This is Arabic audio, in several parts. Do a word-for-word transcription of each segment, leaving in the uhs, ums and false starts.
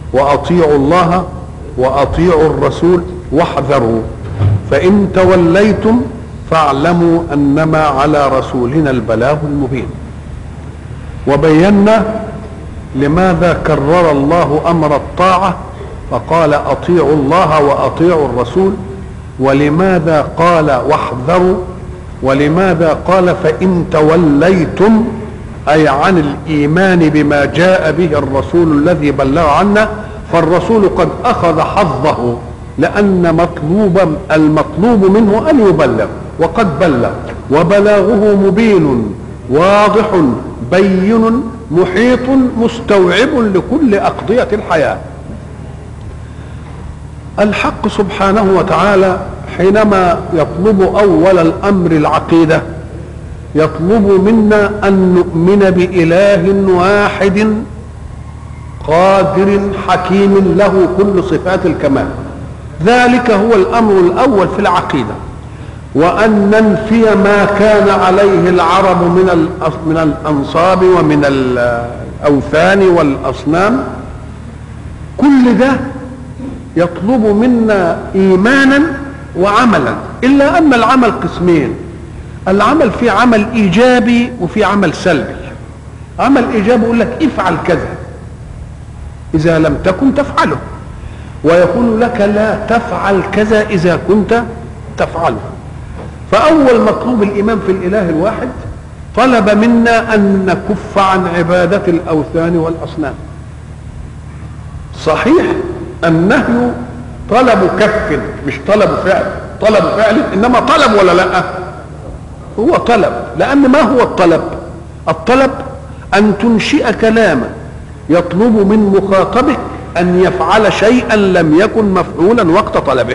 وأطيعوا الله وأطيعوا الرسول واحذروا فإن توليتم فاعلموا أنما على رسولنا البلاغ المبين. وبينا لماذا كرر الله أمر الطاعة فقال أطيعوا الله وأطيعوا الرسول، ولماذا قال واحذروا، ولماذا قال فإن توليتم، أي عن الإيمان بما جاء به الرسول الذي بلغ عنا. فالرسول قد أخذ حظه، لأن مطلوب المطلوب منه أن يبلغ، وقد بلغ، وبلاغه مبين واضح بين محيط مستوعب لكل أقضية الحياة. الحق سبحانه وتعالى حينما يطلب أول الأمر العقيدة يطلب منا أن نؤمن بإله واحد قادر حكيم له كل صفات الكمال. ذلك هو الأمر الأول في العقيدة، وأن ننفي ما كان عليه العرب من من الأنصاب ومن الأوثان والأصنام. كل ده يطلب منا إيمانا وعملا، إلا أن العمل قسمين. العمل في عمل إيجابي وفي عمل سلبي. عمل إيجابي يقول لك افعل كذا، إذا لم تكن تفعله، ويقول لك لا تفعل كذا إذا كنت تفعله. فأول مطلوب الإيمان في الإله الواحد طلب منا أن نكف عن عبادة الأوثان والأصنام. صحيح النهي طلب كف مش طلب فعل، طلب فعل إنما طلب ولا لا؟ هو طلب. لأن ما هو الطلب؟ الطلب أن تنشئ كلاما يطلب من مخاطبك أن يفعل شيئا لم يكن مفعولا وقت طلبه.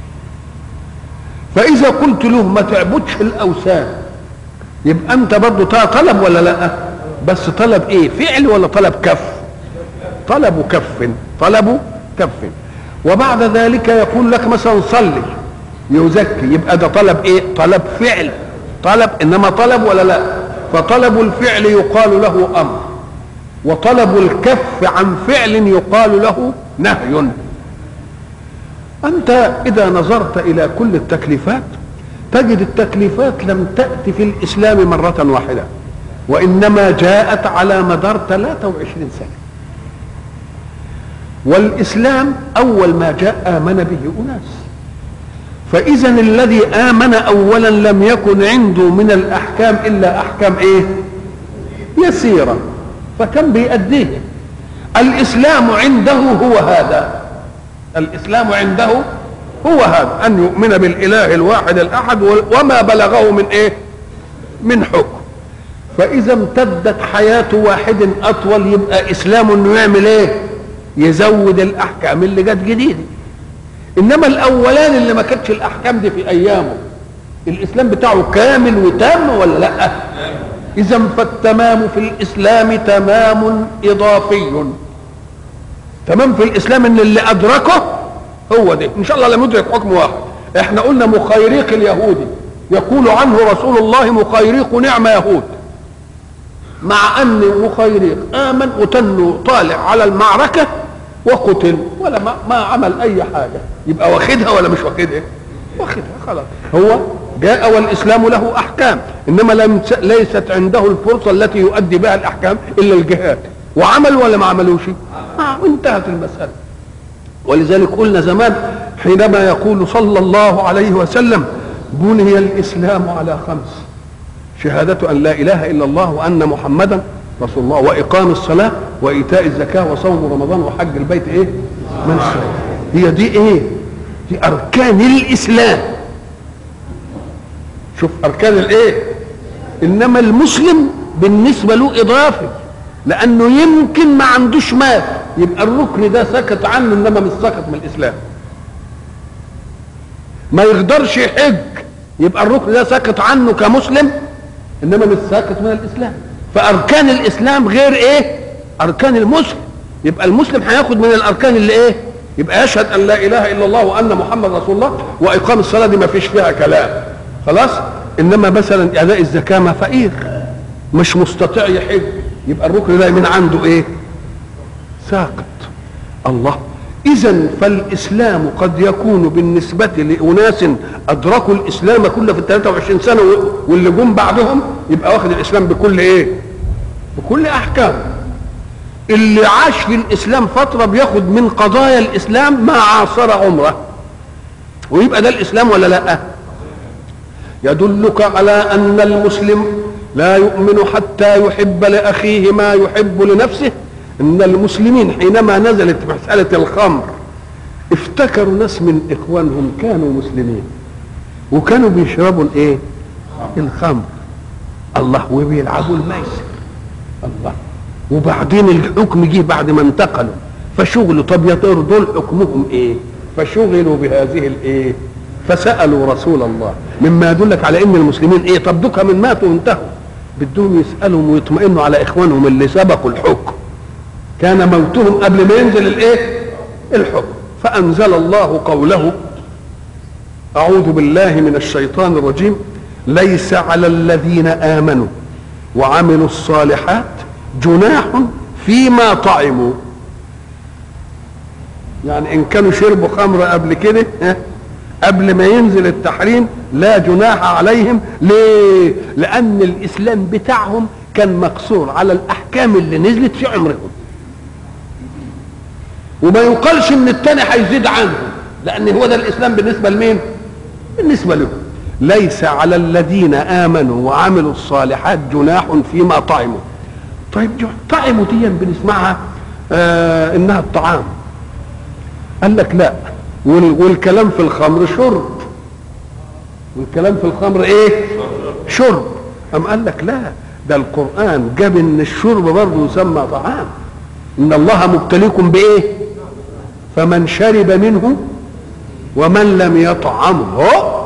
فإذا قلت له ما تعبدش الأوثان، يبقى أنت برضه طلب ولا لا؟ بس طلب إيه؟ فعل ولا طلب كف؟ طلب كف، طلب كف. وبعد ذلك يقول لك مثلا صلي يزكي، يبقى ده طلب إيه؟ طلب فعل، طلب إنما طلب ولا لا؟ فطلب الفعل يقال له أمر، وطلب الكف عن فعل يقال له نهي. أنت إذا نظرت إلى كل التكليفات تجد التكليفات لم تأتي في الإسلام مرة واحدة، وإنما جاءت على مدار ثلاثة وعشرين سنة. والإسلام أول ما جاء آمن به أناس، فإذا الذي آمن أولا لم يكن عنده من الأحكام إلا أحكام إيه؟ يسيرة، فكم بيأديه. الإسلام عنده هو هذا، الإسلام عنده هو هذا، أن يؤمن بالإله الواحد الأحد وما بلغه من إيه؟ من حكم. فإذا امتدت حياة واحد أطول يبقى إسلام إنه يعمل إيه؟ يزود الأحكام اللي جت جديدة. إنما الأولان اللي ما كانتش الأحكام دي في أيامه الإسلام بتاعه كامل وتام ولا لأ؟ إذا فالتمام في الإسلام تمام إضافي. تمام في الإسلام إن اللي أدركه هو ده، إن شاء الله لم يدرك حكم واحد. إحنا قلنا مخيريق اليهودي يقول عنه رسول الله مخيريق نعم يهود، مع أن مخيريق آمن وتنه طالع على المعركة وقتل ولا ما, ما عمل أي حاجة، يبقى واخدها ولا مش واخدها؟ واخدها خلاص. هو جاء والإسلام له أحكام، إنما لم ليست عنده الفرصة التي يؤدي بها الأحكام إلا الجهاد، وعمل ولا ما عملوش؟ آه وانتهت المسألة. ولذلك قلنا زمان حينما يقول صلى الله عليه وسلم بني الإسلام على خمس: شهادة أن لا إله إلا الله وأن محمدا رسول الله، وإقام الصلاة وإيتاء الزكاة وصوم رمضان وحج البيت إيه؟ من الصلاة. هي دي إيه؟ دي أركان الإسلام. شوف أركان الإيه؟ إنما المسلم بالنسبة له إضافي، لأنه يمكن ما عندوش مال، يبقى الركن ده سكت عنه إنما مش سكت من الإسلام. ما يقدرش يحج، يبقى الركن ده سكت عنه كمسلم إنما مش سكت من الإسلام. فأركان الإسلام غير إيه؟ أركان المسلم. يبقى المسلم هياخد من الأركان اللي إيه؟ يبقى يشهد أن لا إله إلا الله وأن محمد رسول الله، وإقام الصلاة دي ما فيش فيها كلام خلاص. إنما مثلا أداء الزكاة ما فقير مش مستطيع يحج، يبقى الركن ده من عنده إيه؟ ساقط. الله، إذن فالإسلام قد يكون بالنسبة لأناس أدركوا الإسلام كله في الثلاثة وعشرين سنة واللي جم بعدهم يبقى واخد الإسلام بكل إيه؟ بكل أحكام. اللي عاش في الإسلام فترة بياخد من قضايا الإسلام ما عاصر عمره، ويبقى ده الإسلام ولا لا؟ يدلك على أن المسلم لا يؤمن حتى يحب لأخيه ما يحب لنفسه. ان المسلمين حينما نزلت مسألة الخمر افتكروا ناس من اخوانهم كانوا مسلمين وكانوا بيشربوا الايه؟ الخمر. الله، وبيلعبوا الميسر. الله، وبعدين الحكم جه بعد ما انتقلوا فشغلوا، طب يا ترى دول حكمهم ايه؟ فشغلوا بهذه الايه؟ فسألوا رسول الله، مما يدلك على ان المسلمين ايه؟ طب دوكا من ماتوا وانتهوا، بدهم يسألهم ويطمئنوا على اخوانهم اللي سبقوا الحكم، كان موتهم قبل ما ينزل الايه؟ الحكم. فانزل الله قوله: اعوذ بالله من الشيطان الرجيم، ليس على الذين امنوا وعملوا الصالحات جناح فيما طعموا. يعني ان كانوا شربوا خمر قبل كده قبل ما ينزل التحريم لا جناح عليهم. ليه؟ لان الاسلام بتاعهم كان مقصور على الاحكام اللي نزلت في عمرهم، وما يقالش ان التاني هيزيد عنهم، لان هو ده الاسلام بالنسبه لمين؟ بالنسبه لهم. ليس على الذين امنوا وعملوا الصالحات جناح فيما طعموا. طيب طعموا دي بنسمعها آه انها الطعام، قال لك لا، والكلام في الخمر شرب، والكلام في الخمر ايه؟ شرب. ام قال لك لا، ده القرآن جاب ان الشرب برضه يسمى طعام. ان الله مبتليكم بايه؟ فمن شرب منه ومن لم يطعمه.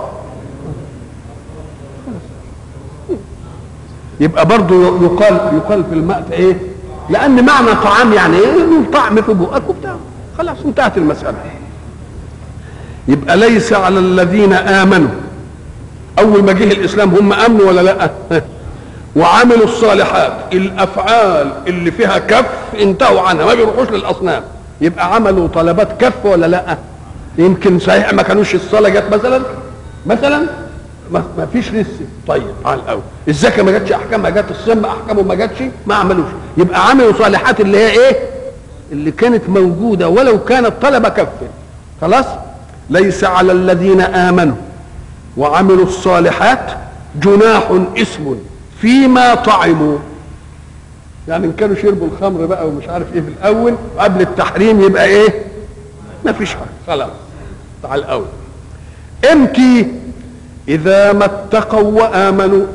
يبقى برضه يقال يقال في الماء ايه؟ لان معنى طعام يعني ايه؟ طعم في بقك وبتاع، خلاص انتهت المسألة. يبقى ليس على الذين آمنوا، أول ما جه الإسلام هم آمنوا ولا لا؟ وعملوا الصالحات، الأفعال اللي فيها كف انتهوا عنها، ما بيروحوش للأصنام، يبقى عملوا طلبات كف ولا لا؟ يمكن صحيح ما كانوش الصلاة جت مثلا مثلا ما فيش لسه. طيب على الأول الزكاة ما جاتش أحكامها، جت الصيام أحكامه ما جاتش، ما عملوش. يبقى عملوا صالحات اللي هي إيه؟ اللي كانت موجودة ولو كانت طلبة كف. خلاص؟ ليس على الذين آمنوا وعملوا الصالحات جناح اسم فيما طعموا. يعني ان كانوا شربوا الخمر بقى ومش عارف ايه في الاول قبل التحريم يبقى ايه؟ ما فيش حاجه، خلاص على الاول. امتى؟ اذا ما اتقوا وامنوا.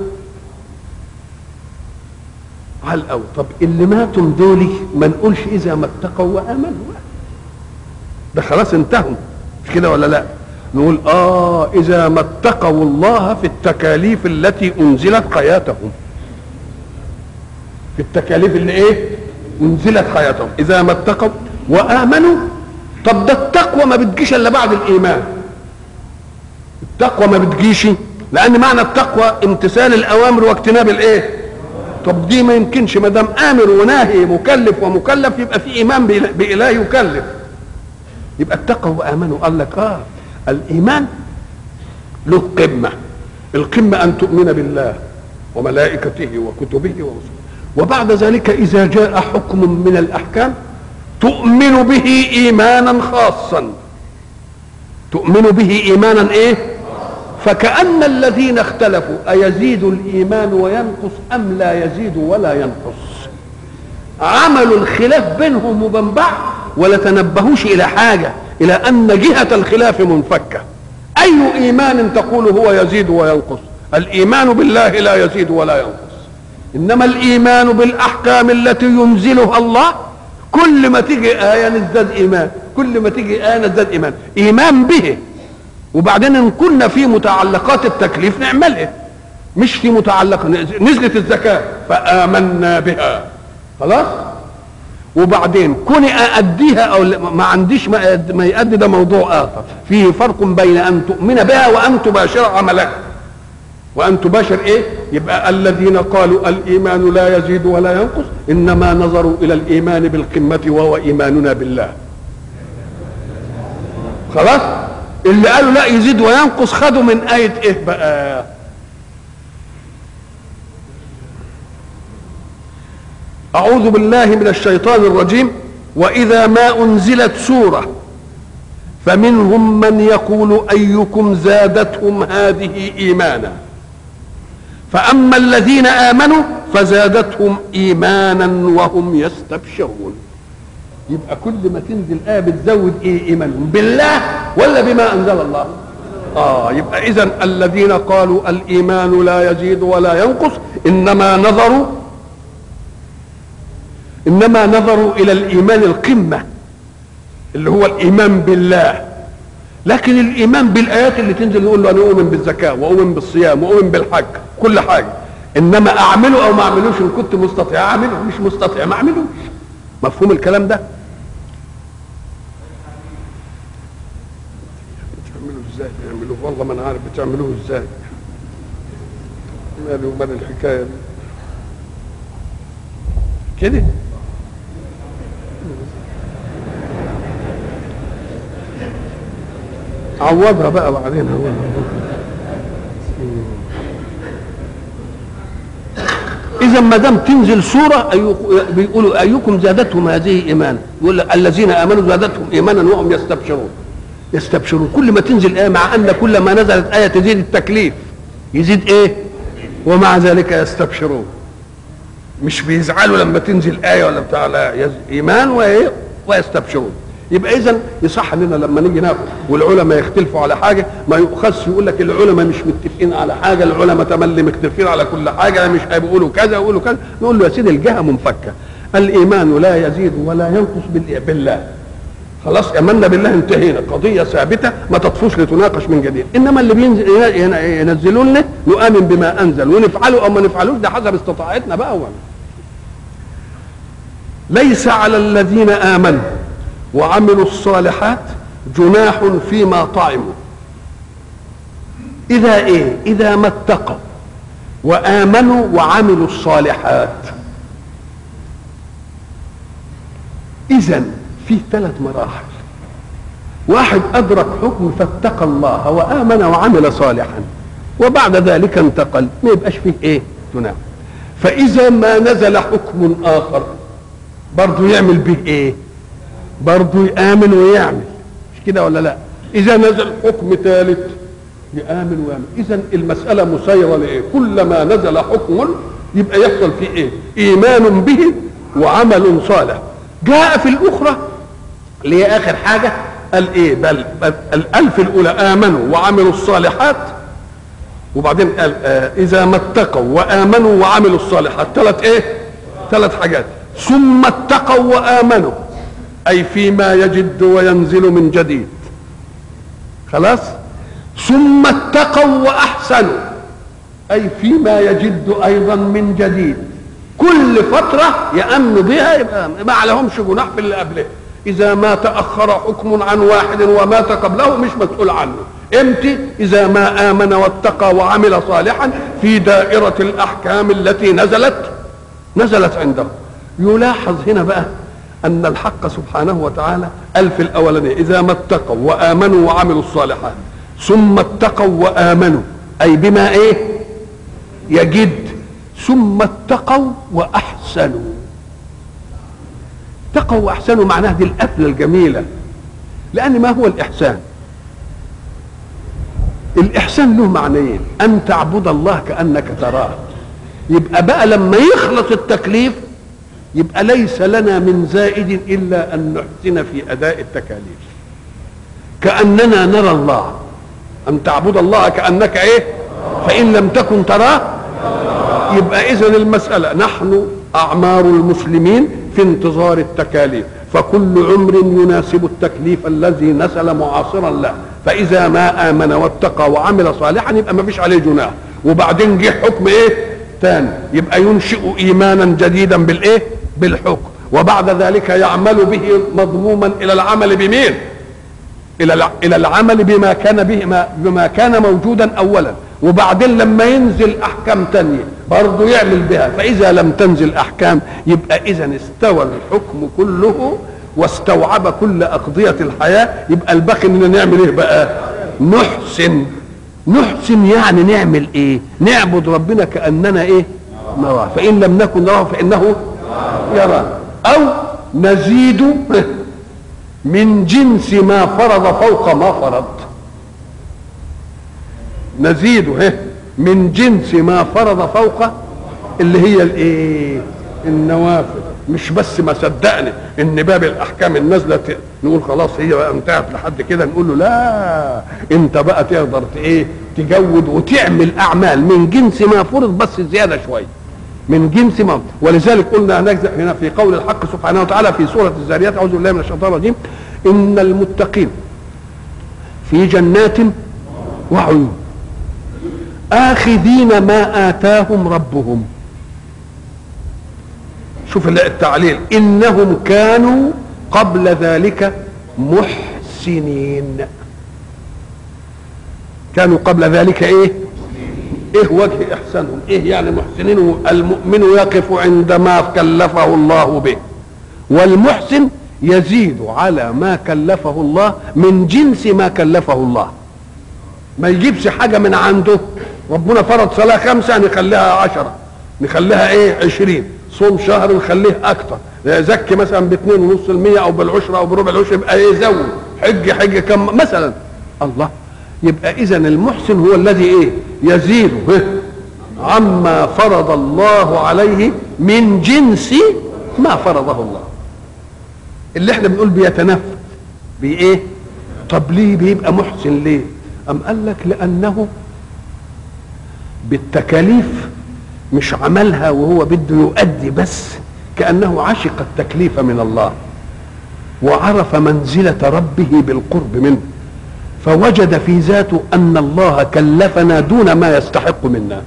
على الاول. طب اللي ماتوا دول ما نقولش اذا ما اتقوا وامنوا، ده خلاص انتهوا، مش كده ولا لا؟ نقول اه اذا ما اتقوا الله في التكاليف التي انزلت حياتهم، في التكاليف اللي ايه؟ انزلت حياتهم. اذا ما اتقوا وامنوا. طب ده التقوى ما بتجيش الا بعد الايمان. التقوى ما بتجيش لان معنى التقوى امتثال الاوامر واجتناب الايه؟ طب دي ما يمكنش، ما دام امر وناهي مكلف ومكلف يبقى في ايمان باله يكلف. يبقى اتقوا وامنوا. قال لك اه الايمان له قمه، القمه ان تؤمن بالله وملائكته وكتبه ورسله، وبعد ذلك اذا جاء حكم من الاحكام تؤمن به ايمانا خاصا، تؤمن به ايمانا ايه؟ فكأن الذين اختلفوا ايزيد الايمان وينقص ام لا يزيد ولا ينقص، عملوا الخلاف بينهم وبين بعض ولا تنبهوش الى حاجه، الى ان جهه الخلاف منفكه. اي ايمان تقول هو يزيد وينقص؟ الايمان بالله لا يزيد ولا ينقص، انما الايمان بالاحكام التي ينزلها الله كل ما تيجي ايه نزداد ايمان، كل ما تيجي ايه نزداد ايمان، ايمان به. وبعدين ان كنا في متعلقات التكليف نعملها، مش في متعلق نزلت الزكاه فامنا بها خلاص، وبعدين كوني أأديها أو ما عنديش ما يؤدي، ده موضوع آخر. فيه فرق بين أن تؤمن بها وأن تباشر عملها، وأن تباشر إيه؟ يبقى الذين قالوا الإيمان لا يزيد ولا ينقص إنما نظروا إلى الإيمان بالقمة وهو إيماننا بالله، خلاص. اللي قالوا لا يزيد وينقص خدوا من آية ايه بقى؟ أعوذ بالله من الشيطان الرجيم. وإذا ما أنزلت سورة فمنهم من يقول أيكم زادتهم هذه إيمانا فأما الذين آمنوا فزادتهم إيمانا وهم يستبشرون. يبقى كل ما تنزل آية بتزود إيه؟ إيمانهم بالله ولا بما أنزل الله؟ آه يبقى إذن الذين قالوا الإيمان لا يزيد ولا ينقص إنما نظروا إنما نظروا إلى الإيمان القمة اللي هو الإيمان بالله. لكن الإيمان بالآيات اللي تنزل يقول له أنا أؤمن بالزكاة وأؤمن بالصيام وأؤمن بالحج كل حاجة، إنما أعمله أو ما أعملوش إن كنت مستطيع أعمله، مش مستطيع ما أعملوش. مفهوم الكلام ده؟ بتعملوه إزاي؟ بتعملوه والله ما أنا عارف بتعملوه إزاي. مالي ومال الحكاية دي كده. عوضها بقى بعدين. هو اذا ما دام تنزل سوره بيقولوا ايكم زادتهم هذه ايمانا، يقول الذين امنوا زادتهم ايمانا وهم يستبشرون. يستبشرون كل ما تنزل ايه، مع ان كل ما نزلت ايه تزيد التكليف يزيد ايه، ومع ذلك يستبشرون. مش بيزعلوا لما تنزل ايه ولا بتاع، لا ايمان وايه ويستبشرون. يبقى اذا يصح لنا لما نيجي ناخد والعلماء يختلفوا على حاجه ما يؤخذش يقول لك العلماء مش متفقين على حاجه، العلماء تملي مختلفين على كل حاجه، مش هيقولوا كذا ويقولوا كذا. نقول له يا سيدي الجهه منفكه، الايمان لا يزيد ولا ينقص بالله. خلاص امنا بالله انتهينا، قضيه ثابته ما تطفوش لتناقش من جديد. انما اللي بينزل ينزلوا لنا نؤمن بما انزل ونفعله او ما نفعلوش ده حسب استطاعتنا بقى. وانا ليس على الذين امنوا وعملوا الصالحات جناح فيما طعموا إذا إيه؟ إذا ما اتقوا وآمنوا وعملوا الصالحات. إذن في ثلاث مراحل. واحد أدرك حكم فاتقى الله وآمن وعمل صالحا وبعد ذلك انتقل، ما يبقاش فيه إيه؟ جناح. فإذا ما نزل حكم آخر برضو يعمل به إيه؟ برضو يآمن ويعمل، مش كده ولا لا؟ إذا نزل حكم ثالث يآمن ويعمل. إذا المسألة مسيرة لإيه؟ كلما نزل حكم يبقى يحصل فيه إيه؟ إيمان به وعمل صالح. جاء في الأخرى اللي هي آخر حاجة قال إيه؟ بل, بل الألف الأولى آمنوا وعملوا الصالحات، وبعدين قال آه إذا ما اتقوا وآمنوا وعملوا الصالحات. ثلاث إيه؟ ثلاث حاجات. ثم اتقوا وآمنوا أي فيما يجد وينزل من جديد. خلاص. ثم اتقوا وأحسنوا أي فيما يجد أيضا من جديد. كل فترة يأمن بها يبقى ما عليهمش جناح في اللي قبله. إذا ما تأخر حكم عن واحد ومات قبله مش مسؤول عنه. امتى؟ إذا ما آمن واتقى وعمل صالحا في دائرة الأحكام التي نزلت نزلت عنده. يلاحظ هنا بقى أن الحق سبحانه وتعالى قال في الأولانية إذا ما اتقوا وآمنوا وعملوا الصالحات، ثم اتقوا وآمنوا أي بما إيه يجد، ثم اتقوا وأحسنوا. اتقوا وأحسنوا معناه دي القفلة الجميلة. لأن ما هو الإحسان؟ الإحسان له معنيين، أن تعبد الله كأنك تراه. يبقى بقى لما يخلص التكليف يبقى ليس لنا من زائد إلا أن نحسن في أداء التكاليف كأننا نرى الله. أن تعبد الله كأنك إيه؟ فإن لم تكن تراه يبقى إذن المسألة نحن أعمار المسلمين في انتظار التكاليف، فكل عمر يناسب التكليف الذي نزل معاصرا له. فإذا ما آمن واتقى وعمل صالحا يبقى ما فيش عليه جناح. وبعدين جه حكم إيه؟ تاني يبقى ينشئ إيمانا جديدا بالإيه؟ بالحكم، وبعد ذلك يعمل به مضموما الى العمل بمين؟ الى الى العمل بما كان به بما كان موجودا اولا، وبعدين لما ينزل احكام تانية برضه يعمل بها. فاذا لم تنزل احكام يبقى اذا استوى الحكم كله واستوعب كل أقضية الحياة، يبقى الباقي اننا نعمل ايه بقى؟ نحسن. نحسن يعني نعمل ايه؟ نعبد ربنا كأننا ايه؟ نراه، فإن لم نكن نراه فإنه يراه. أو نزيد من جنس ما فرض فوق ما فرض. نزيد من جنس ما فرض فوق، اللي هي الايه؟ النوافل. مش بس ما صدقني ان باب الاحكام النازله نقول خلاص هي بقى انتهت لحد كده، نقول له لا، انت بقى تقدر ايه؟ تجود وتعمل اعمال من جنس ما فرض بس زياده شويه من جنس ما. ولذلك قلنا هنا في قول الحق سبحانه وتعالى في سوره الذاريات، اعوذ بالله من الشيطان الرجيم، ان المتقين في جنات وعيون آخذين ما آتاهم ربهم. شوف التعليل، إنهم كانوا قبل ذلك محسنين. كانوا قبل ذلك إيه؟ إيه وجه إحسانهم؟ إيه يعني محسنين؟ المؤمن يقف عندما كلفه الله به، والمحسن يزيد على ما كلفه الله من جنس ما كلفه الله. ما يجيبش حاجة من عنده. ربنا فرض صلاة خمسة نخليها عشرة، نخليها ايه؟ عشرين. صوم شهر نخليه اكتر. زكي مثلا باثنين ونص المية او بالعشرة او بربع العشر، يبقى ايه؟ زود. حج حج كم مثلا. الله. يبقى اذا المحسن هو الذي ايه؟ يزيد عما فرض الله عليه من جنس ما فرضه الله. اللي احنا بنقول بيتنفذ بايه؟ طب ليه بيبقى محسن ليه؟ أم قال لك لأنه بالتكاليف مش عملها وهو بده يؤدي بس، كأنه عشق التكليف من الله وعرف منزلة ربه بالقرب منه، فوجد في ذاته أن الله كلفنا دون ما يستحق منا،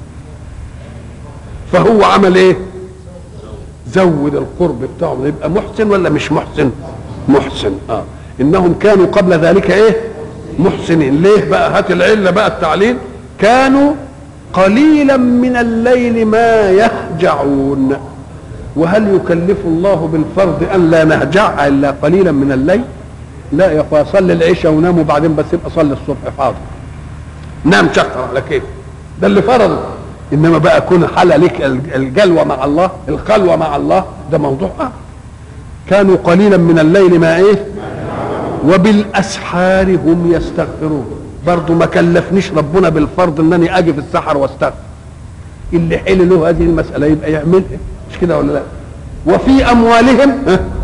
فهو عمل ايه؟ زود القرب بتاعه. يبقى محسن ولا مش محسن؟ محسن. اه انهم كانوا قبل ذلك ايه؟ محسنين. ليه بقى؟ هات العله بقى التعليل. كانوا قليلا من الليل ما يهجعون. وهل يكلف الله بالفرض ان لا نهجع الا قليلا من الليل؟ لا يا اخويا، صلي العشاء ونام وبعدين بس يبقى صلي الصبح حاضر. نام شكر على كيف، ده اللي فرضه. انما بقى كون حل لك الجلوه مع الله، الخلوه مع الله، ده موضوع آه. كانوا قليلا من الليل ما ايه؟ وبالاسحار هم يستغفرون. برضه ما كلفنيش ربنا بالفرض انني اجي في السحر واستغفر. اللي حل له هذه المساله يبقى يعملها، مش كده ولا لا؟ وفي اموالهم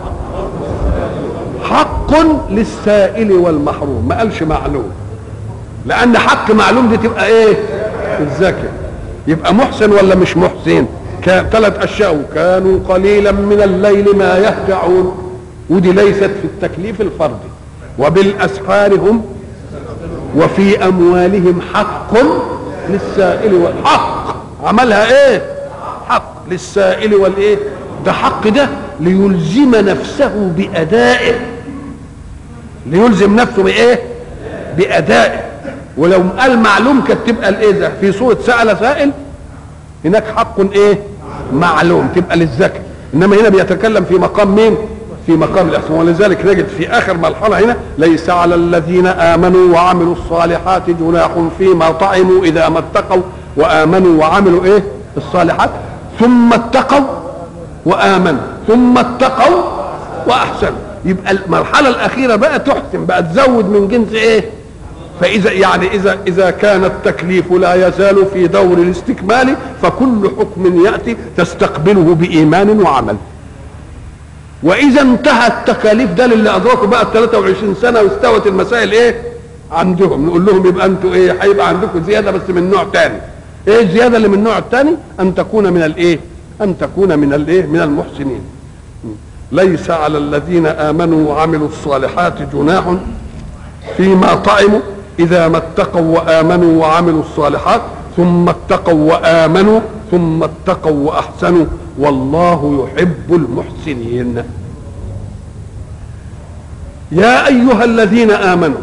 حق للسائل والمحروم. ما قالش معلوم، لان حق معلوم دي تبقى ايه؟ الزكاه. يبقى محسن ولا مش محسن؟ ثلاث اشياء. كانوا قليلا من الليل ما يهجعون، ودي ليست في التكليف الفردي. وبالاسحار هم، وفي اموالهم حق للسائل والحق. عملها ايه؟ حق للسائل والايه؟ ده حق ده ليلزم نفسه بادائه، ليلزم نفسه بايه؟ بادائه. ولو قال معلوم كانت تبقى الايه ده في صوره سأل سائل، هناك حق ايه؟ معلوم، تبقى للذكر. انما هنا بيتكلم في مقام مين؟ في مقام الاحسان. ولذلك نجد في اخر مرحله هنا: ليس على الذين امنوا وعملوا الصالحات جناح فيما طعموا اذا ما اتقوا وامنوا وعملوا ايه؟ الصالحات ثم اتقوا وامنوا ثم اتقوا واحسنوا. يبقى المرحله الاخيره بقى تحسن، بقى تزود من جنس ايه؟ فاذا يعني اذا اذا كان التكليف لا يزال في دور الاستكمال، فكل حكم ياتي تستقبله بايمان وعمل. واذا انتهى التكاليف ده للي ادركوا بقى ال ثلاثة وعشرين سنه واستوت المسائل ايه عندهم، نقول لهم يبقى انتوا ايه؟ هيبقى عندكم زياده بس من نوع ثاني. ايه الزياده اللي من النوع الثاني؟ ان تكون من الايه؟ ان تكون من الايه؟ من المحسنين. ليس على الذين امنوا وعملوا الصالحات جناح فيما طعموا اذا ما اتقوا وامنوا وعملوا الصالحات ثم اتقوا وامنوا ثم اتقوا واحسنوا والله يحب المحسنين. يا ايها الذين امنوا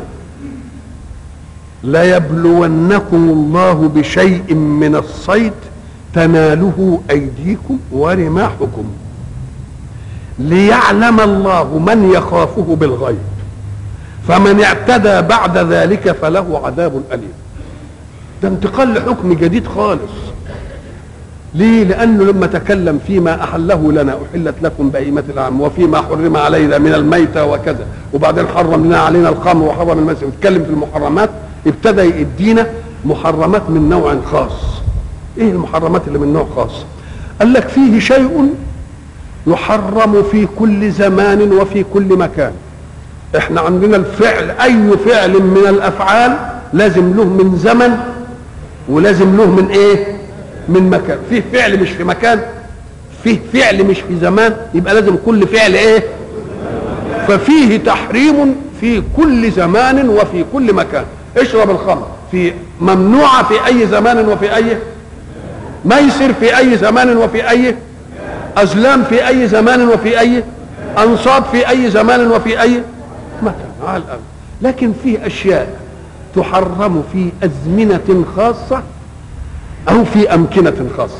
ليبلونكم الله بشيء من الصيد تناله ايديكم ورماحكم ليعلم الله من يخافه بالغيب فمن اعتدى بعد ذلك فله عذاب أليم. ده انتقال لحكم جديد خالص. ليه؟ لأنه لما تكلم فيما أحله لنا أحلت لكم بهيمة الأنعام وفيما حرم علينا من الميتة وكذا، وبعدين حرم لنا علينا الخمر وحرم الميسر، واتكلم في المحرمات، ابتدى يدينا محرمات من نوع خاص. ايه المحرمات اللي من نوع خاص؟ قال لك فيه شيء يحرم في كل زمان وفي كل مكان. احنا عندنا الفعل، اي فعل من الافعال لازم له من زمن ولازم له من ايه؟ من مكان. فيه فعل مش في مكان، فيه فعل مش في زمان، يبقى لازم كل فعل ايه؟ ففيه تحريم في كل زمان وفي كل مكان. اشرب الخمر في ممنوعة في اي زمان وفي اي ميسر، في اي زمان وفي اي ازلام، في اي زمان وفي اي انصاب، في اي زمان وفي اي مكان على الأرض. لكن في اشياء تحرم في ازمنة خاصة او في امكنة خاصة.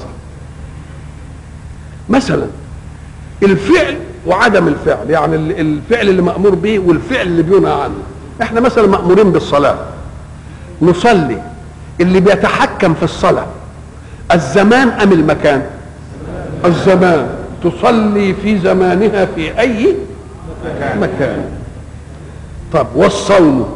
مثلا الفعل وعدم الفعل، يعني الفعل اللي مأمور به والفعل اللي بينهى عنه. احنا مثلا مأمورين بالصلاة، نصلي، اللي بيتحكم في الصلاة الزمان ام المكان؟ الزمان. تصلي في زمانها في اي مكان. طب والصوم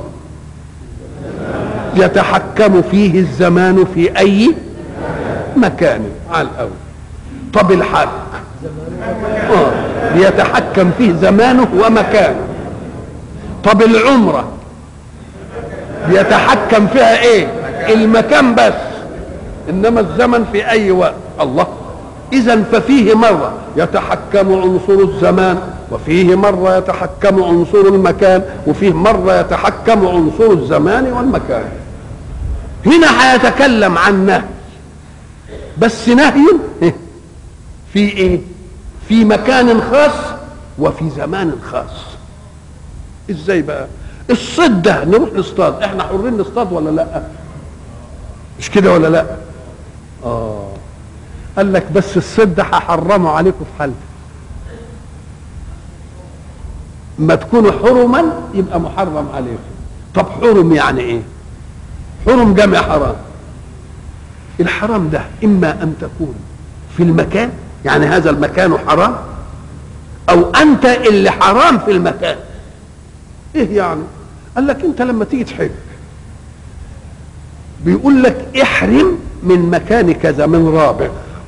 يتحكم فيه الزمان في اي مكان على الاول. طب الحج اه يتحكم فيه زمانه ومكانه. طب العمرة يتحكم فيها ايه؟ المكان بس، انما الزمن في اي وقت. الله. اذا ففيه مرة يتحكم عنصر الزمان، وفيه مرة يتحكم عنصر المكان، وفيه مرة يتحكم عنصر الزمان والمكان. هنا هيتكلم عن نهي، بس نهي في ايه؟ في مكان خاص وفي زمان خاص. ازاي بقى؟ الصيد ده نروح نصطاد، احنا حرين نصطاد ولا لا؟ مش كده ولا لا؟ اه قال لك بس الصيد ده هحرمه عليكم في حالته. ما تكونوا حرما يبقى محرم عليكم. طب حرم يعني ايه؟ حرم جمع حرام. الحرام ده اما ان تكون في المكان، يعني هذا المكان حرام، او انت اللي حرام في المكان. ايه يعني؟ قال لك انت لما تيجي تحج بيقول لك احرم من مكان كذا، من رابغ.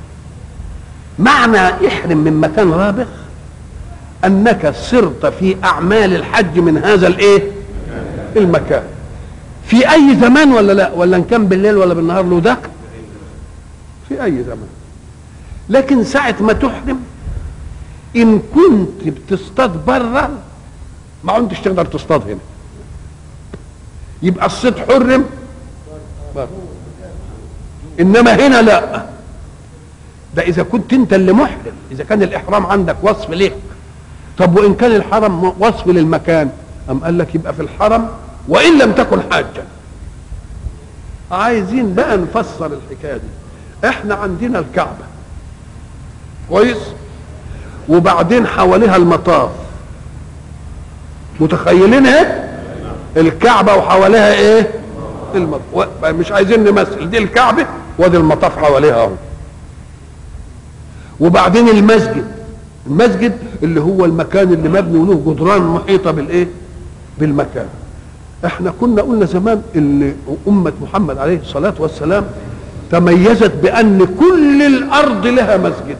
معنى احرم من مكان رابغ انك صرت في اعمال الحج من هذا الايه؟ المكان. في اي زمان ولا لا؟ ولا ان كان بالليل ولا بالنهار له دخل؟ في اي زمان. لكن ساعة ما تحرم ان كنت بتصطاد بره ما عندش تقدر تصطاد هنا، يبقى الصيد حرم بره. انما هنا لا، ده اذا كنت انت اللي محرم، اذا كان الاحرام عندك وصف ليك. طب وان كان الحرم وصف للمكان، ام قال لك يبقى في الحرم وان لم تكن حاجا. عايزين بقى نفسر الحكايه دي. احنا عندنا الكعبه كويس، وبعدين حواليها المطاف. متخيلين ايه؟ الكعبه وحواليها ايه؟ المطاف. مش عايزين نمثل، دي الكعبه وادي المطاف حواليها اهو. وبعدين المسجد، المسجد اللي هو المكان اللي مبني وله جدران محيطه بالايه؟ بالمكان. احنا كنا قلنا زمان ان امه محمد عليه الصلاه والسلام تميزت بان كل الارض لها مسجد.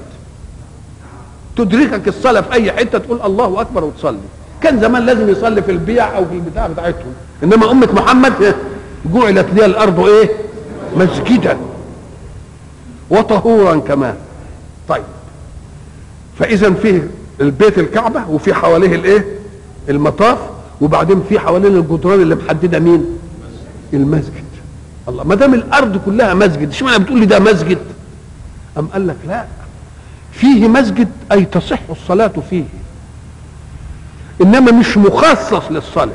تدركك الصلاه في اي حته تقول الله اكبر وتصلي. كان زمان لازم يصلي في البيع او في البتاع بتاعتهم، انما امه محمد جعلت لها الارض ايه؟ مسجدا وطهورا كمان. طيب فاذا فيه البيت الكعبه وفي حواليه الايه؟ المطاف، وبعدين في حوالين الجدران اللي محدده مين؟ المسجد. الله، ما دام الارض كلها مسجد اشمعنى بتقول لي ده مسجد؟ ام قال لك لا، فيه مسجد اي تصح الصلاه فيه، انما مش مخصص للصلاه.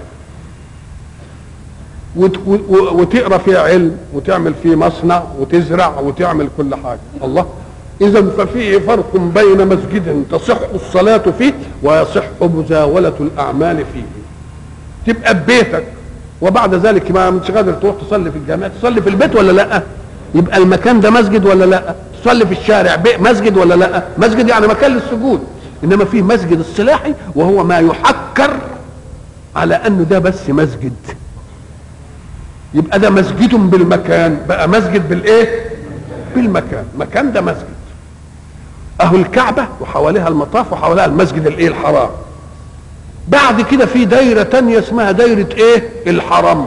وتقرا فيه علم وتعمل فيه مصنع وتزرع وتعمل كل حاجه. الله، إذا ففيه فرق بين مسجد تصح الصلاة فيه ويصح مزاولة الأعمال فيه. تبقى ببيتك وبعد ذلك ما مش قادر تروح تصلي في الجامع، تصلي في البيت ولا لا؟ يبقى المكان ده مسجد ولا لا؟ تصلي في الشارع مسجد ولا لا؟ مسجد يعني مكان للسجود. انما في مسجد الصلاحي وهو ما يحكر على انه ده بس مسجد، يبقى ده مسجد بالمكان، بقى مسجد بالايه؟ بالمكان. مكان ده مسجد. اهو الكعبه وحواليها المطاف وحواليها المسجد الايه؟ الحرام. بعد كده في دايره تانية اسمها دايره ايه؟ الحرم.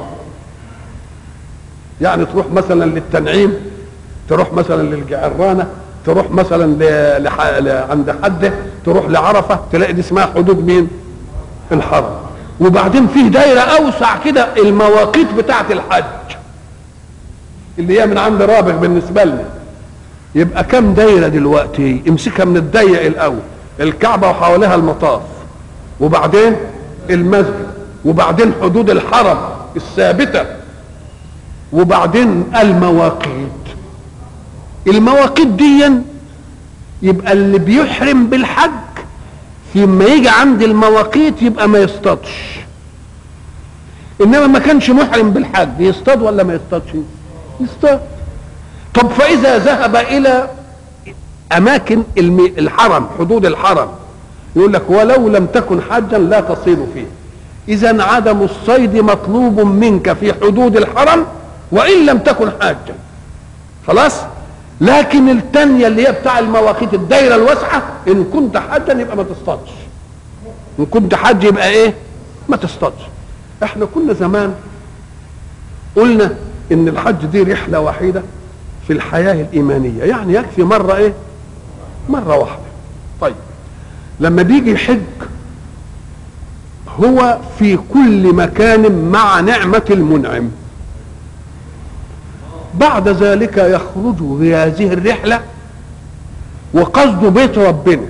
يعني تروح مثلا للتنعيم، تروح مثلا للجعرانه، تروح مثلا ل... لح... ل... عند حده، تروح لعرفه، تلاقي دي اسمها حدود مين؟ الحرم. وبعدين فيه دايره اوسع كده المواقيت بتاعه الحج اللي هي من عند رابغ بالنسبه لنا. يبقى كم دايره دلوقتي؟ امسكها من الضيق الاول، الكعبه وحواليها المطاف، وبعدين المسجد، وبعدين حدود الحرم الثابته، وبعدين المواقيت. المواقيت دي يبقى اللي بيحرم بالحج لما يجي عند المواقيت يبقى ما يصطادش، انما ما كانش محرم بالحج يصطاد ولا ما يصطادش؟ يصطاد. طب فاذا ذهب الى اماكن الحرم حدود الحرم يقول لك ولو لم تكن حجا لا تصيد فيه. اذا عدم الصيد مطلوب منك في حدود الحرم وان لم تكن حاجا، خلاص. لكن التانية اللي هي بتاع المواقيت الدايره الواسعه، ان كنت حاجا يبقى ما تصطادش، ان كنت حاج يبقى ايه؟ ما تصطادش. احنا كنا زمان قلنا ان الحج دي رحله وحيده في الحياه الايمانيه، يعني يكفي مره ايه؟ مره واحده. طيب لما بيجي يحج هو في كل مكان مع نعمه المنعم، بعد ذلك يخرج في هذه الرحله وقصده بيت ربنا،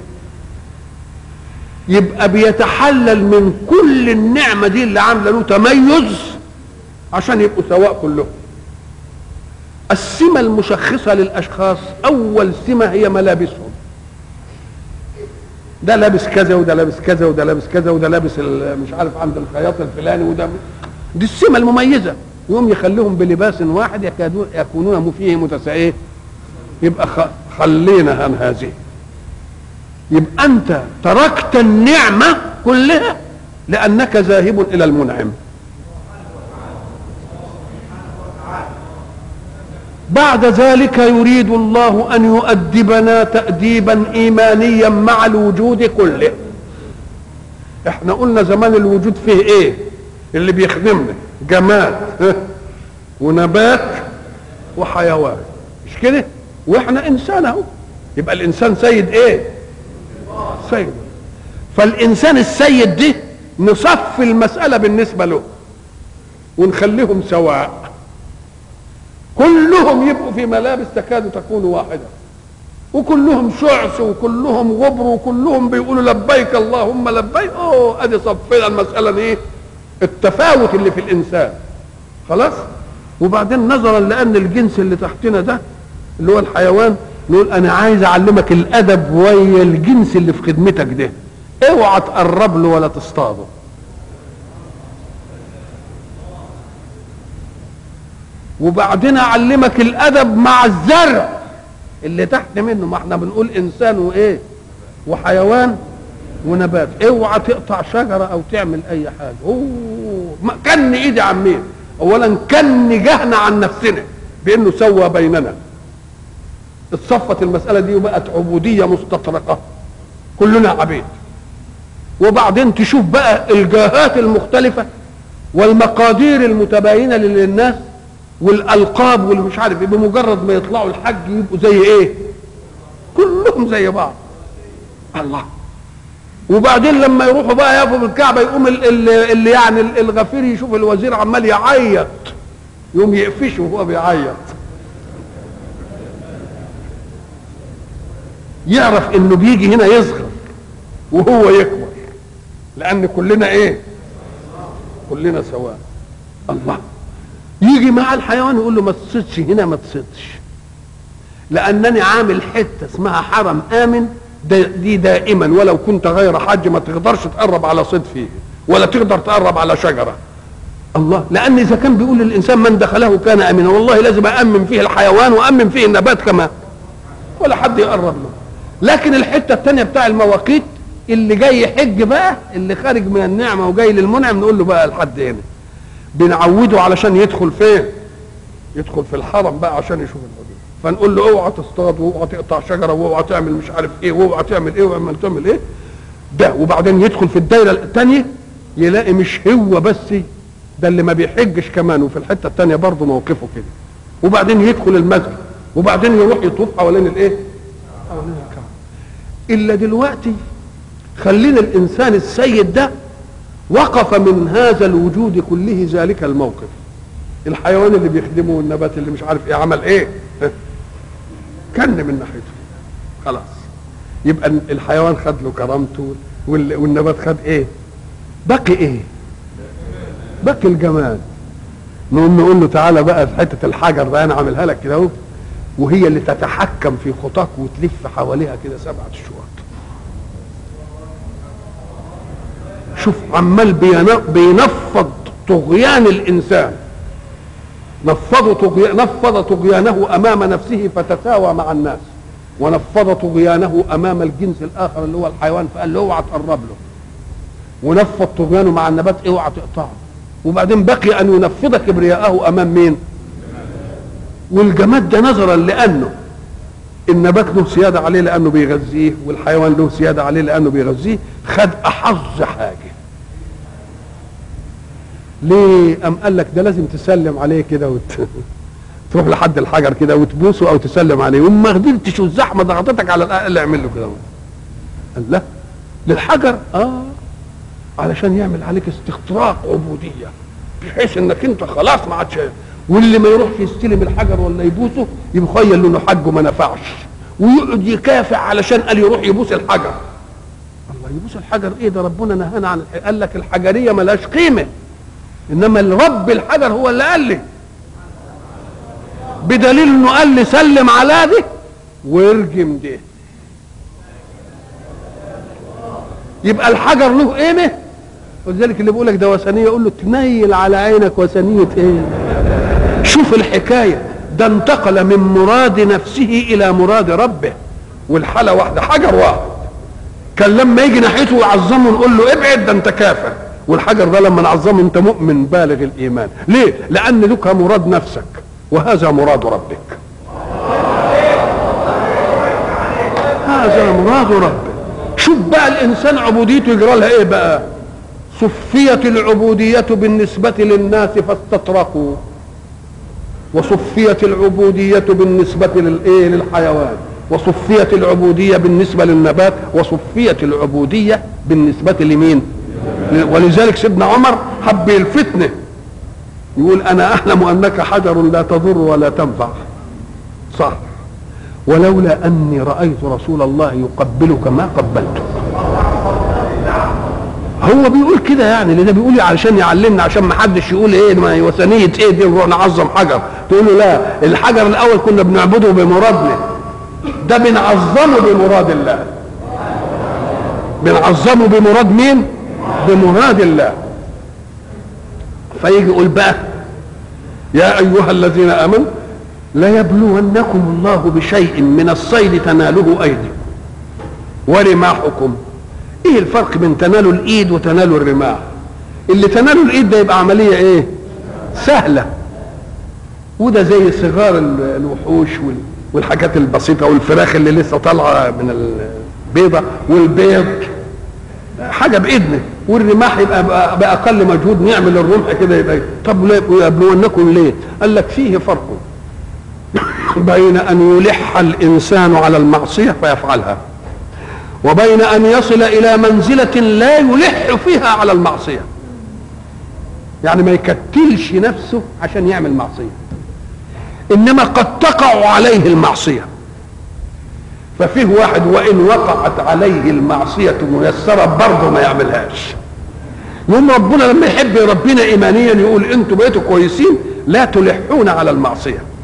يبقى بيتحلل من كل النعمه دي اللي عامله له تميز عشان يبقوا سواء كلهم. السمه المشخصه للاشخاص، اول سمه هي ملابسهم، ده لابس كذا وده لابس كذا وده لابس كذا وده لابس مش عارف عند الخياط الفلاني وده، دي السمه المميزه. يوم يخليهم بلباس واحد يكادون يكونون فيه متساويين. يبقى خلينا عن هذه، يبقى انت تركت النعمه كلها لانك ذاهب الى المنعم. بعد ذلك يريد الله ان يؤدبنا تأديبا ايمانيا مع الوجود كله. احنا قلنا زمان الوجود فيه ايه اللي بيخدمنا؟ جماد ونبات وحيوان، مش كده؟ واحنا انسان اهو. يبقى الانسان سيد ايه؟ سيد. فالانسان السيد دي نصفي المسألة بالنسبة له ونخليهم سواء، كلهم يبقوا في ملابس تكاد تكون واحدة، وكلهم شعث وكلهم غبر وكلهم بيقولوا لبيك اللهم لبيك. اوه ادي صفينا المسألة ايه؟ التفاوت اللي في الانسان، خلاص. وبعدين نظرا لان الجنس اللي تحتنا ده اللي هو الحيوان، نقول انا عايز اعلمك الادب ويا الجنس اللي في خدمتك ده، اوعى تقرب له ولا تصطاده. وبعدين اعلمك الادب مع الزرع اللي تحت منه، ما احنا بنقول انسان وايه وحيوان ونبات. اوعى تقطع شجره او تعمل اي حاجه. اوه كن ايدي عمين، اولا كن جهنا عن نفسنا بانه سوى بيننا، اتصفت المساله دي وبقت عبوديه مستطرقه، كلنا عبيد. وبعدين تشوف بقى الجاهات المختلفه والمقادير المتباينه للناس والالقاب والمش عارف ايه، بمجرد ما يطلعوا الحج يبقوا زي ايه؟ كلهم زي بعض. الله. وبعدين لما يروحوا بقى يقفوا بالكعبه يقوم اللي, اللي يعني الغفير يشوف الوزير عمال يعيط، يقوم يقفشه وهو بيعيط، يعرف انه بيجي هنا يصغر وهو يكبر، لان كلنا ايه؟ كلنا سواء. الله. يجي مع الحيوان يقول له ما تصيدش هنا ما تصيدش، لانني عامل حته اسمها حرم امن دي دائما، ولو كنت غير حج ما تقدرش تقرب على صيد فيه ولا تقدر تقرب على شجره. الله، لان اذا كان بيقول للانسان من دخله كان امنا، والله لازم امن فيه الحيوان وامن فيه النبات كمان، ولا حد يقرب له. لكن الحته الثانيه بتاع المواقيت اللي جاي حج بقى، اللي خارج من النعمه وجاي للمنعم، نقول له بقى لحد هنا بنعوده علشان يدخل فين؟ يدخل في الحرم بقى عشان يشوف الحدود. فنقول له اوعى تصطاد واوعى تقطع شجره واوعى تعمل مش عارف ايه واوعى تعمل ايه واوعى تعمل ايه ده. وبعدين يدخل في الدايره الثانيه يلاقي مش هو بس ده اللي ما بيحجش كمان، وفي الحته الثانيه برضه موقفه كده. وبعدين يدخل المسجد وبعدين يروح يطوف حوالين الايه؟ حوالين الكعبه. الا دلوقتي خلينا الانسان السيد ده وقف من هذا الوجود كله ذلك الموقف. الحيوان اللي بيخدمه والنبات اللي مش عارف ايه عمل ايه؟ كن من ناحيته خلاص. يبقى الحيوان خد له كرامته والنبات خد ايه؟ بقي ايه؟ بقي الجمال. نقوم نقول له تعالى بقى في حته الحجر ده انا عاملها لك كده اهو، وهي اللي تتحكم في خطاك وتلف حواليها كده سبعه شواط. شوف عمال بينفض طغيان الانسان، نفض طغيان نفض طغيانه امام نفسه فتساوى مع الناس، ونفض طغيانه امام الجنس الاخر اللي هو الحيوان فقال له اوعى تقرب له، ونفض طغيانه مع النبات اوعى تقطعه، وبعدين بقي ان ينفض كبرياءه امام مين؟ والجماد ده نظرا لانه النبات له سياده عليه لانه بيغذيه، والحيوان له سياده عليه لانه بيغذيه، خد احظ حاجه. ليه؟ ام قال لك ده لازم تسلم عليه كده وت... تروح لحد الحجر كده وتبوسه او تسلم عليه، وما قدرتش والزحمه ضغطتك على الاقل اعمل له كده. قال لا للحجر اه علشان يعمل عليك استخراق عبوديه، بحيث انك انت خلاص ما عادش، واللي ما يروحش يستلم الحجر ولا يبوسه يبخيل له انه حجه ما نفعش، ويقعد يكافح علشان قال يروح يبوس الحجر. الله، يبوس الحجر ايه ده؟ ربنا نهانا عن الحجر. قال لك الحجريه ملهاش قيمه، انما الرب الحجر هو اللي قال لي، بدليل انه قال لي سلم على ده وارجم ده. يبقى الحجر له قيمه، ولذلك اللي بيقول لك ده وثنيه يقول له تنيل على عينك وثنيه ايه؟ شوف الحكايه، ده انتقل من مراد نفسه الى مراد ربه، والحاله واحده، حجر واحد. كان لما يجي ناحيته ويعظمه نقول له ابعد ده انت كافر، والحجر ده لما نعظمه انت مؤمن بالغ الايمان. ليه؟ لان لك مراد نفسك وهذا مراد ربك. هذا مراد ربك. شوف بقى الانسان عبوديته يجرى لها ايه بقى؟ صفيت العبودية بالنسبة للناس فاستطرقوا، وصفيت العبودية بالنسبة للايه؟ للحيوان، وصفيت العبودية بالنسبة للنبات، وصفيت العبودية بالنسبة لمين؟ ولذلك سيدنا عمر حب الفتنه، يقول انا اعلم انك حجر لا تضر ولا تنفع، صح، ولولا اني رايت رسول الله يقبلك ما قبلتك. هو بيقول كده يعني، لده بيقول علشان يعلمنا، عشان ما حدش يقول ايه ما وثنيه ايه دي نروح نعظم حجر. تقول له لا، الحجر الاول كنا بنعبده بمرادنا، ده بنعظمه بمراد الله. بنعظمه بمراد مين؟ بمراد الله. فيجي يقول بقى يا ايها الذين امنوا لا يبلونكم الله بشيء من الصيد تناله ايديكم ورماحكم. ايه الفرق بين تنالوا الايد وتنالوا الرماح؟ اللي تنالوا الايد ده يبقى عمليه ايه؟ سهله، وده زي صغار الوحوش والحاجات البسيطه والفراخ اللي لسه طالعه من البيضه والبيض حاجه بايدنا، والرماح يبقى باقل مجهود نعمل الرمح كده يبقى. طب يبلونكم ليه؟ قال لك فيه فرق بين ان يلح الانسان على المعصيه فيفعلها، وبين ان يصل الى منزله لا يلح فيها على المعصيه، يعني ما يكتلش نفسه عشان يعمل معصيه، انما قد تقع عليه المعصيه. ففيه واحد وان وقعت عليه المعصيه ميسره برضه ما يعملهاش. يوم ربنا لما يحب ربنا ايمانيا يقول انتوا بقيتوا كويسين لا تلحون على المعصيه،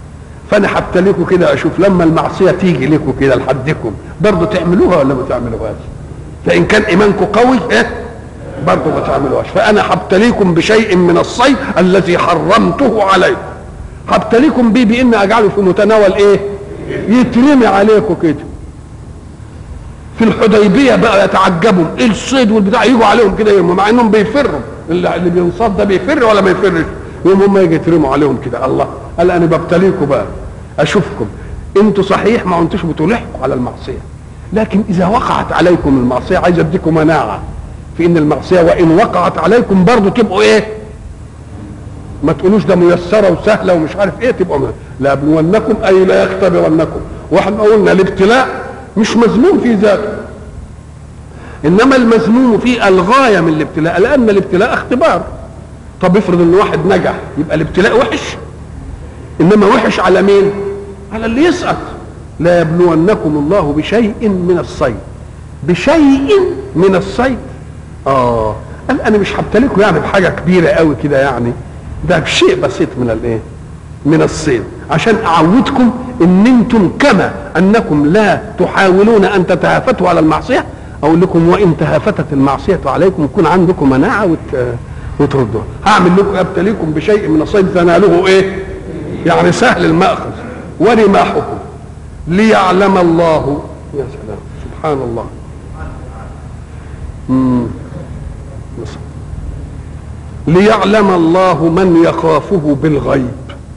فانا هبتليكوا كده اشوف لما المعصيه تيجي لكم كده لحدكم برضه تعملوها ولا ما تعملوهاش. فان كان ايمانكم قوي ايه برضه ما تعملوهاش. فانا هبتليكم بشيء من الصيد الذي حرمته عليكم، هبتليكم بيه بان اجعله في متناول ايه يترمي عليكم كده. في الحديبيه بقى يتعجبوا ايه الصيد والبتاع، يجوا عليهم كده يرموا مع انهم بيفروا، اللي بينصاد ده بيفر ولا ما يفرش، يوم هم يجي يترموا عليهم كده. الله قال انا ببتليكم بقى اشوفكم انتوا صحيح ما انتوش بتلحقوا على المعصيه، لكن اذا وقعت عليكم المعصيه عايز اديكم مناعه في ان المعصيه وان وقعت عليكم برضه تبقوا ايه، ما تقولوش ده ميسره وسهله ومش عارف ايه، تبقوا لابلونكم اي لا يختبرنكم. واحنا قلنا الابتلاء مش مذموم في ذاته، انما المذموم فيه الغايه من الابتلاء، لان الابتلاء اختبار. طب افرض ان واحد نجح يبقى الابتلاء وحش، انما وحش على مين؟ على اللي يسقط. لا يبلونكم الله بشيء من الصيد، بشيء من الصيد. اه قال انا مش هبتليكم يعني بحاجه كبيره قوي كده، يعني ده بشيء بسيط من الايه من الصيد، عشان اعودكم ان انتم كما انكم لا تحاولون ان تتهافتوا على المعصيه، اقول لكم وان تهافتت المعصيه عليكم يكون عندكم مناعه وت... وتردوها. هعمل لكم ابتليكم بشيء من الصيد تناله ايه، يعني سهل الماخذ، ورماحكم ليعلم الله. يا سلام سبحان الله. مم. ليعلم الله من يخافه بالغيب.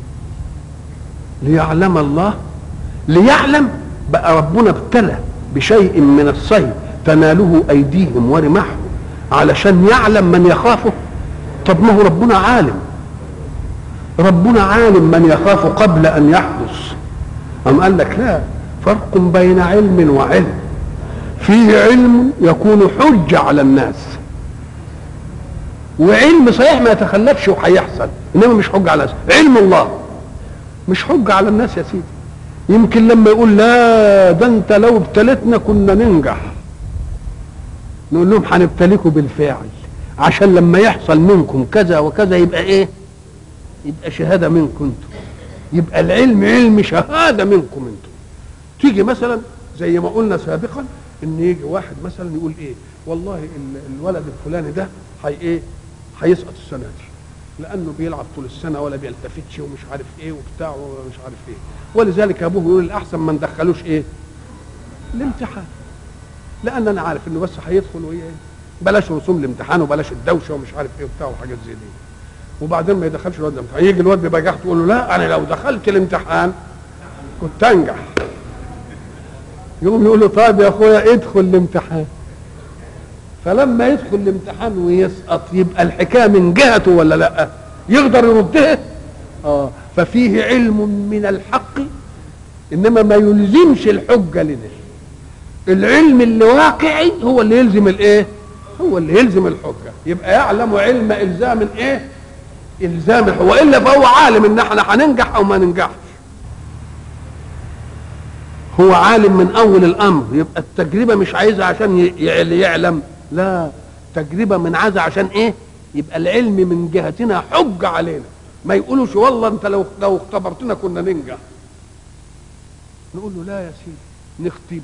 ليعلم الله، ليعلم بقى ربنا ابتلى بشيء من الصيد تناله ايديهم ورماحهم علشان يعلم من يخافه. طب ما هو ربنا عالم، ربنا عالم من يخاف قبل ان يحدث. أم قال لك لا، فرق بين علم وعلم. فيه علم يكون حجة على الناس، وعلم صحيح ما يتخلفش وهيحصل، انما مش حجة على الناس. علم الله مش حجة على الناس يا سيدي. يمكن لما يقول لا ده انت لو ابتلتنا كنا ننجح، نقول لهم هنبتليكم بالفعل عشان لما يحصل منكم كذا وكذا يبقى ايه، يبقى شهادة منكم انتم، يبقى العلم علم شهادة منكم انتم. تيجي مثلا زي ما قلنا سابقا ان يجي واحد مثلا يقول ايه والله الولد الفلاني ده هي ايه هيسقط السنة دي لانه بيلعب طول السنة ولا بيلتفتش ومش عارف ايه وبتاع ومش عارف ايه، ولذلك ابوه يقول الاحسن ما ندخلوش ايه الامتحان، لان انا عارف انه بس هيدخل وايه بلاش رسوم الامتحان وبلاش الدوشه ومش عارف ايه وبتاع وحاجات زي دي، وبعدين ما يدخلش الواد الامتحان. يجي الواد ببجاح تقول له لا انا لو دخلت الامتحان كنت انجح، يقوم يقول له طيب يا اخويا ادخل الامتحان. فلما يدخل الامتحان ويسقط يبقى الحكايه من جهته ولا لا؟ يقدر يردها؟ اه ففيه علم من الحق انما ما يلزمش الحجه لنا. العلم اللي واقعي هو اللي يلزم الايه؟ هو اللي يلزم الحجه. يبقى يعلم علم الزام ايه؟ الزام، والا فهو عالم ان احنا هننجح او ما ننجحش. هو عالم من اول الامر، يبقى التجربه مش عايزها عشان يعلم، لا تجربه من عايزها عشان ايه؟ يبقى العلم من جهتنا حجه علينا. ما يقولوش والله انت لو لو اختبرتنا كنا ننجح، نقول له لا يا سيدي نختبرك.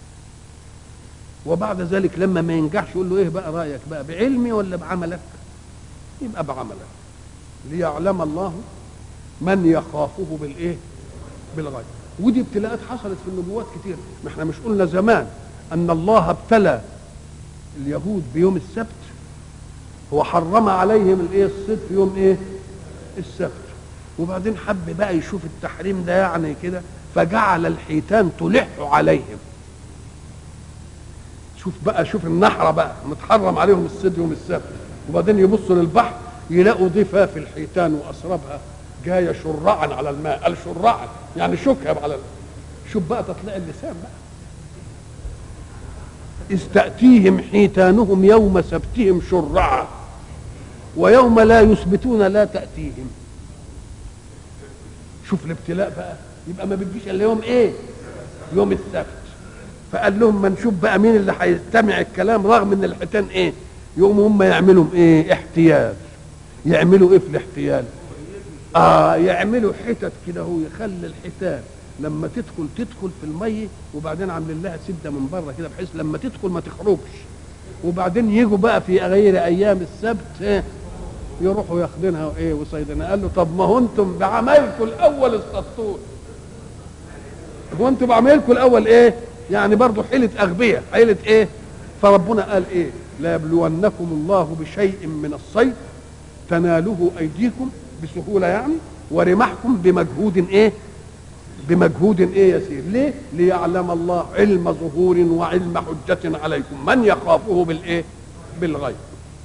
وبعد ذلك لما ما ينجحش يقول له ايه بقى رايك بقى، بعلمي ولا بعملك؟ يبقى بعملك. ليعلم الله من يخافه بالايه؟ بالغيب. ودي ابتلاءات حصلت في النبوات كتير. ما احنا مش قلنا زمان ان الله ابتلى اليهود بيوم السبت، هو حرم عليهم الايه الصيد في يوم ايه السبت، وبعدين حب بقى يشوف التحريم ده يعني كده فجعل الحيتان تلح عليهم. شوف بقى، شوف النحرة بقى متحرم عليهم الصيد يوم السبت، وبعدين يبصوا للبحر يلاقوا ضفاف الحيتان واسرابها جايه شرعا على الماء. قال شرعا يعني شكها على الماء. شوف بقى تطلع اللسان بقى، إذ تأتيهم حيتانهم يوم سبتهم شرعا ويوم لا يثبتون لا تأتيهم. شوف الابتلاء بقى، يبقى ما بتجيش الا يوم ايه؟ يوم السبت. فقال لهم ما نشوف بقى مين اللي هيستمع الكلام رغم ان الحيتان ايه؟ يقوموا هم يعملوا ايه؟ احتيال. يعملوا ايه في الاحتيال؟ اه يعملوا حتت كده، هو يخلي الحيتان لما تدخل تدخل في الميه، وبعدين عاملين لها سده من بره كده بحيث لما تدخل ما تخرجش، وبعدين يجوا بقى في غير ايام السبت ايه يروحوا ياخدينها وايه وصيدنا. قال له طب ما هو انتم بعملكم الاول اصطدتون، هو انتم بعملكم الاول ايه يعني برضه حيله اغبياء حيله ايه. فربنا قال ايه لا يبلونكم الله بشيء من الصيد تناله ايديكم بسهوله يعني، ورمحكم بمجهود ايه بمجهود ايه يسير. ليه؟ ليعلم الله علم ظهور وعلم حجة عليكم من يخافه بالايه بالغيب.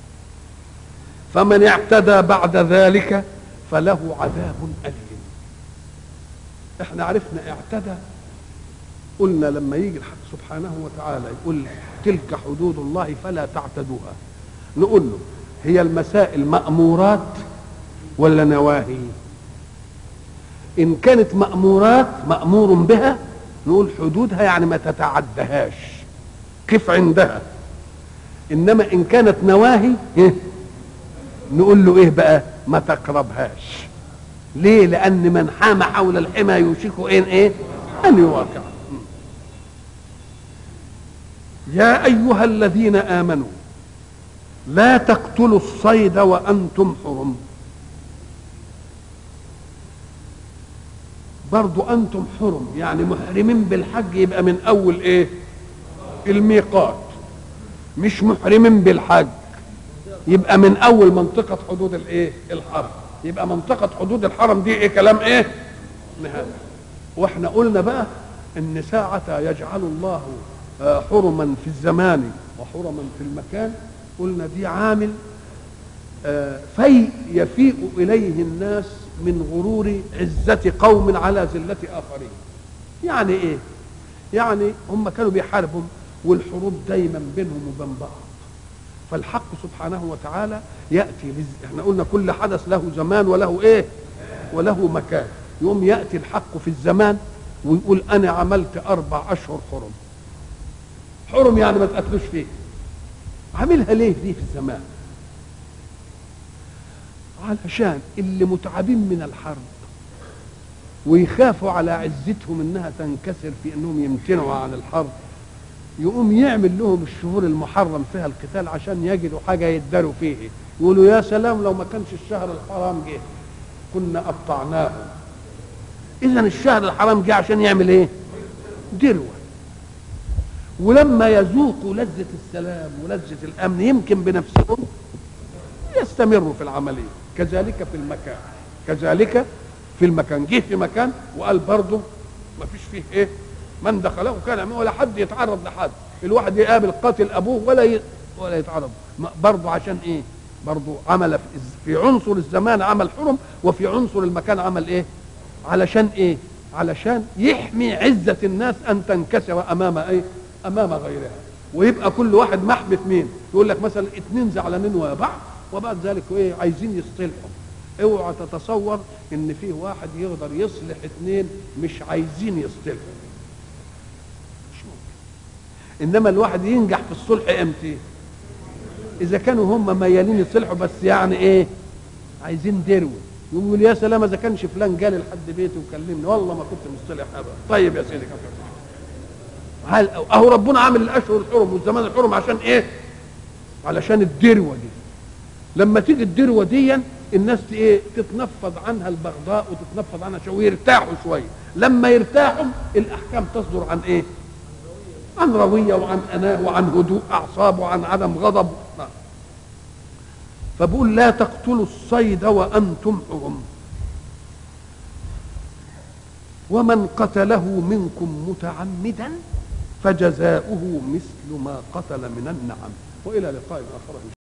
فمن اعتدى بعد ذلك فله عذاب أليم. احنا عرفنا اعتدى، قلنا لما يجي الحق سبحانه وتعالى يقول تلك حدود الله فلا تعتدوها، نقول له هي المسائل مأمورات ولا نواهي؟ إن كانت مأمورات مأمور بها نقول حدودها يعني ما تتعدهاش، كيف عندها. إنما إن كانت نواهي نقول له إيه بقى ما تقربهاش. ليه؟ لأن من حام حول الحمى يوشك إن إيه أن يواقع. يا أيها الذين آمنوا لا تقتلوا الصيد وأنتم حرم. برضو أنتم حرم يعني محرمين بالحج، يبقى من أول إيه الميقات، مش محرمين بالحج يبقى من أول منطقة حدود الإيه الحرم. يبقى منطقة حدود الحرم دي إيه كلام إيه نهاية. وإحنا قلنا بقى إن ساعة يجعل الله حرما في الزمان وحرما في المكان، قلنا دي عامل في يفيء إليه الناس من غرور عزة قوم على ذلة آخرين. يعني إيه؟ يعني هم كانوا بيحاربوا والحروب دايما بينهم وبين بعض، فالحق سبحانه وتعالى يأتي لز... احنا قلنا كل حدث له زمان وله إيه وله مكان. يوم يأتي الحق في الزمان ويقول أنا عملت أربع أشهر حرم. حرم يعني ما تقتلوش فيه. عاملها ليه دي في الزمان؟ علشان اللي متعبين من الحرب ويخافوا على عزتهم انها تنكسر في انهم يمتنعوا عن الحرب، يقوم يعمل لهم الشهور المحرم فيها القتال عشان يجدوا حاجه يداروا فيه. يقولوا يا سلام لو ما كانش الشهر الحرام جه كنا قطعناه. اذا الشهر الحرام جه عشان يعمل ايه؟ دروه. ولما يذوقوا لذة السلام ولذة الامن يمكن بنفسهم يستمروا في العمليه. كذلك في المكان، كذلك في المكان جه في مكان وقال برضه ما فيش فيه ايه من دخله كان ولا حد يتعرض لحد، الواحد يقابل قاتل ابوه ولا ي... ولا يتعرض برضه. عشان ايه؟ برضه عمل في عنصر الزمان عمل حرم، وفي عنصر المكان عمل ايه؟ علشان ايه؟ علشان يحمي عزة الناس ان تنكسر امام ايه؟ امام غيرها. ويبقى كل واحد محبة مين؟ يقول لك مثلا اتنين زعلانين ويا بعض وبعد ذلك ايه عايزين يصطلحوا. اوعى تتصور ان فيه واحد يقدر يصلح اتنين مش عايزين يصطلحوا، مش ممكن. انما الواحد ينجح في الصلح امتى؟ اذا كانوا هم ميالين يصلحوا بس يعني ايه عايزين دروه. يقول يا سلام اذا كانش فلان جالي لحد بيتي وكلمني والله ما كنت مصطلح ابدا. طيب يا سيدي هل اهو ربنا عامل الاشهر الحرم والزمان الحرم عشان ايه؟ علشان الدروه دي. لما تيجي الدروه دي الناس ايه تتنفض عنها البغضاء وتتنفض عنها شويه ويرتاحوا شويه. لما يرتاحوا الاحكام تصدر عن ايه؟ عن رويه وعن اناه وعن هدوء اعصاب وعن عدم غضب. فبقول لا تقتلوا الصيد وانتم حرم ومن قتله منكم متعمدا فجزاؤه مثل ما قتل من النعم. والى لقاء اخر.